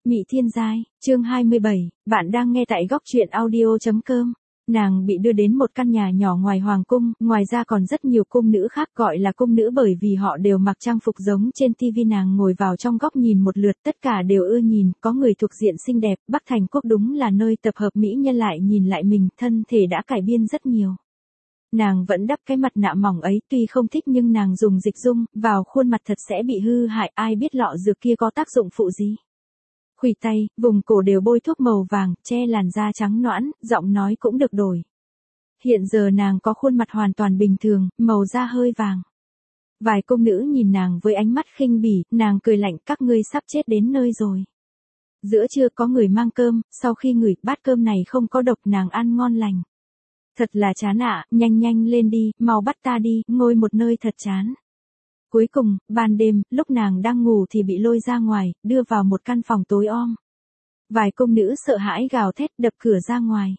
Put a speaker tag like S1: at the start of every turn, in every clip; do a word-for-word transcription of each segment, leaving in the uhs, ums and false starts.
S1: Mị Thiên Giai, chương hai mươi bảy, bạn đang nghe tại góc truyện audio.com. Nàng bị đưa đến một căn nhà nhỏ ngoài hoàng cung, ngoài ra còn rất nhiều cung nữ khác gọi là cung nữ bởi vì họ đều mặc trang phục giống trên tivi. Nàng ngồi vào trong góc nhìn một lượt, tất cả đều ưa nhìn, có người thuộc diện xinh đẹp, Bắc Thành Quốc đúng là nơi tập hợp mỹ nhân, lại nhìn lại mình, thân thể đã cải biên rất nhiều. Nàng vẫn đắp cái mặt nạ mỏng ấy, tuy không thích nhưng nàng dùng dịch dung vào khuôn mặt thật sẽ bị hư hại, ai biết lọ dược kia có tác dụng phụ gì. Khuỷu tay, vùng cổ đều bôi thuốc màu vàng, che làn da trắng nõn, giọng nói cũng được đổi. Hiện giờ nàng có khuôn mặt hoàn toàn bình thường, màu da hơi vàng. Vài cung nữ nhìn nàng với ánh mắt khinh bỉ, nàng cười lạnh, các ngươi sắp chết đến nơi rồi. Giữa trưa có người mang cơm, sau khi ngửi bát cơm này không có độc, nàng ăn ngon lành. Thật là chán ạ, nhanh nhanh lên đi, mau bắt ta đi, ngồi một nơi thật chán. Cuối cùng, ban đêm, lúc nàng đang ngủ thì bị lôi ra ngoài, đưa vào một căn phòng tối om. Vài cung nữ sợ hãi gào thét, đập cửa ra ngoài.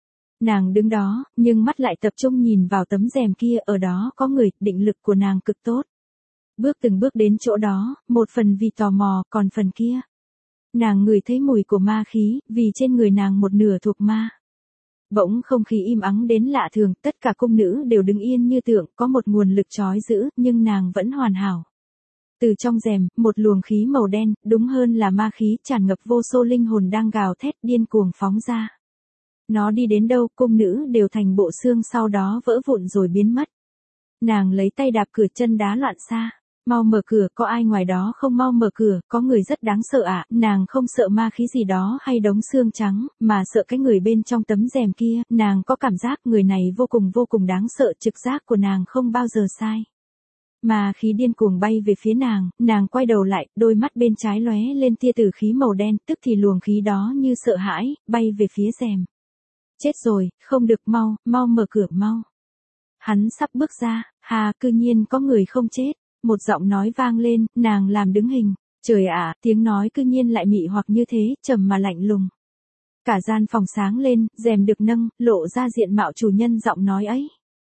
S1: Nàng đứng đó, nhưng mắt lại tập trung nhìn vào tấm rèm kia, ở đó có người, định lực của nàng cực tốt. Bước từng bước đến chỗ đó, một phần vì tò mò, còn phần kia. Nàng ngửi thấy mùi của ma khí, vì trên người nàng một nửa thuộc ma. Bỗng không khí im ắng đến lạ thường, tất cả cung nữ đều đứng yên như tượng, có một nguồn lực trói giữ, nhưng nàng vẫn hoàn hảo. Từ trong rèm, một luồng khí màu đen, đúng hơn là ma khí, tràn ngập vô số linh hồn đang gào thét điên cuồng phóng ra. Nó đi đến đâu, cung nữ đều thành bộ xương, sau đó vỡ vụn rồi biến mất. Nàng lấy tay đạp cửa, chân đá loạn xạ. Mau mở cửa, có ai ngoài đó không, mau mở cửa, có người rất đáng sợ ạ. À. Nàng không sợ ma khí gì đó hay đống xương trắng, mà sợ cái người bên trong tấm rèm kia. Nàng có cảm giác người này vô cùng vô cùng đáng sợ, trực giác của nàng không bao giờ sai. Ma khí điên cuồng bay về phía nàng, nàng quay đầu lại, đôi mắt bên trái lóe lên tia tử khí màu đen, tức thì luồng khí đó như sợ hãi, bay về phía rèm. Chết rồi, không được, mau, mau mở cửa, mau. Hắn sắp bước ra, hà, cư nhiên có người không chết. Một giọng nói vang lên, nàng làm đứng hình. Trời ạ, tiếng nói cư nhiên lại mị hoặc như thế, trầm mà lạnh lùng. Cả gian phòng sáng lên, rèm được nâng, lộ ra diện mạo chủ nhân giọng nói ấy.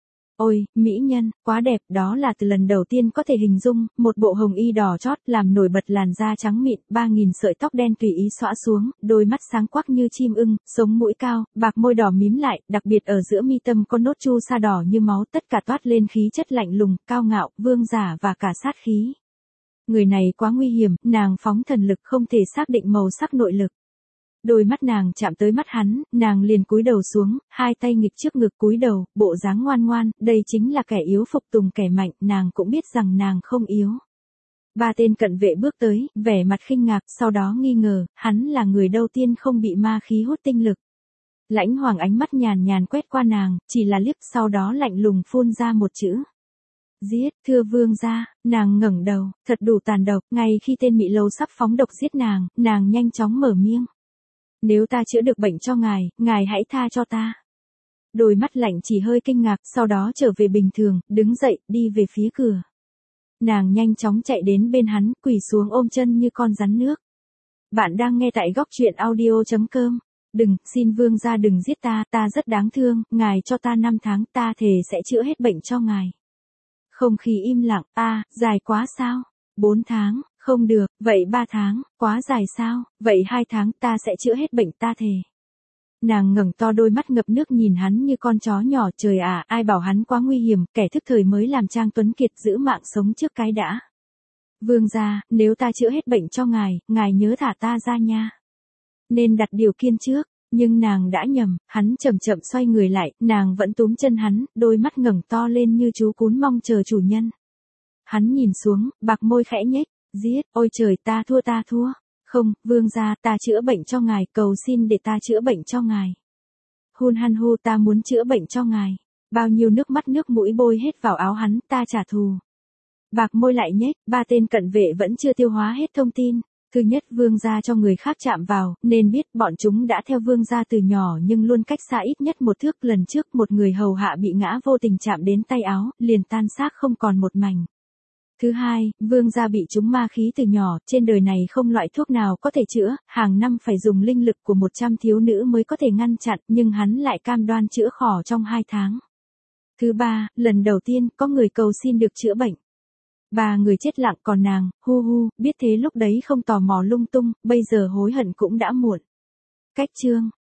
S1: Ôi, mỹ nhân, quá đẹp, đó là từ lần đầu tiên có thể hình dung, một bộ hồng y đỏ chót làm nổi bật làn da trắng mịn, ba nghìn sợi tóc đen tùy ý xõa xuống, đôi mắt sáng quắc như chim ưng, sống mũi cao, bạc môi đỏ mím lại, đặc biệt ở giữa mi tâm có nốt chu sa đỏ như máu, tất cả toát lên khí chất lạnh lùng, cao ngạo, vương giả và cả sát khí. Người này quá nguy hiểm, nàng phóng thần lực không thể xác định màu sắc nội lực. Đôi mắt nàng chạm tới mắt hắn, nàng liền cúi đầu xuống, hai tay nghịch trước ngực cúi đầu, bộ dáng ngoan ngoan, đây chính là kẻ yếu phục tùng kẻ mạnh, nàng cũng biết rằng nàng không yếu. Ba tên cận vệ bước tới, vẻ mặt khinh ngạc, sau đó nghi ngờ, hắn là người đầu tiên không bị ma khí hút tinh lực. Lãnh Hoàng ánh mắt nhàn nhàn quét qua nàng, chỉ là liếc, sau đó lạnh lùng phun ra một chữ. Giết, thưa vương gia. Nàng ngẩng đầu, thật đủ tàn độc, ngay khi tên Mị Lâu sắp phóng độc giết nàng, nàng nhanh chóng mở miệng. Nếu ta chữa được bệnh cho ngài, ngài hãy tha cho ta. Đôi mắt lạnh chỉ hơi kinh ngạc, sau đó trở về bình thường, đứng dậy, đi về phía cửa. Nàng nhanh chóng chạy đến bên hắn, quỳ xuống ôm chân như con rắn nước. Bạn đang nghe tại góc truyện audio.com. Đừng, xin vương gia đừng giết ta, ta rất đáng thương, ngài cho ta năm tháng, ta thề sẽ chữa hết bệnh cho ngài. Không khí im lặng, a, dài quá sao? Bốn tháng, không được, vậy ba tháng, quá dài sao? Vậy hai tháng, ta sẽ chữa hết bệnh, ta thề. Nàng ngẩng to đôi mắt ngập nước nhìn hắn như con chó nhỏ, trời à, ai bảo hắn quá nguy hiểm, kẻ thức thời mới làm Trang Tuấn Kiệt, giữ mạng sống trước cái đã. Vương gia, nếu ta chữa hết bệnh cho ngài, ngài nhớ thả ta ra nha. Nên đặt điều kiện trước, nhưng nàng đã nhầm, hắn chậm chậm xoay người lại, nàng vẫn túm chân hắn, đôi mắt ngẩng to lên như chú cún mong chờ chủ nhân. Hắn nhìn xuống, bạc môi khẽ nhếch, giết, ôi trời, ta thua ta thua. Không, vương gia, ta chữa bệnh cho ngài, cầu xin để ta chữa bệnh cho ngài. Hun han hu, ta muốn chữa bệnh cho ngài. Bao nhiêu nước mắt nước mũi bôi hết vào áo hắn, ta trả thù. Bạc môi lại nhếch, ba tên cận vệ vẫn chưa tiêu hóa hết thông tin. Thứ nhất, vương gia cho người khác chạm vào, nên biết bọn chúng đã theo vương gia từ nhỏ nhưng luôn cách xa ít nhất một thước. Lần trước một người hầu hạ bị ngã vô tình chạm đến tay áo, liền tan xác không còn một mảnh. Thứ hai, vương gia bị trúng ma khí từ nhỏ, trên đời này không loại thuốc nào có thể chữa, hàng năm phải dùng linh lực của một trăm thiếu nữ mới có thể ngăn chặn, nhưng hắn lại cam đoan chữa khỏi trong hai tháng. Thứ ba, lần đầu tiên có người cầu xin được chữa bệnh. Ba người chết lặng còn nàng, hu hu, biết thế lúc đấy không tò mò lung tung, bây giờ hối hận cũng đã muộn. Cách chương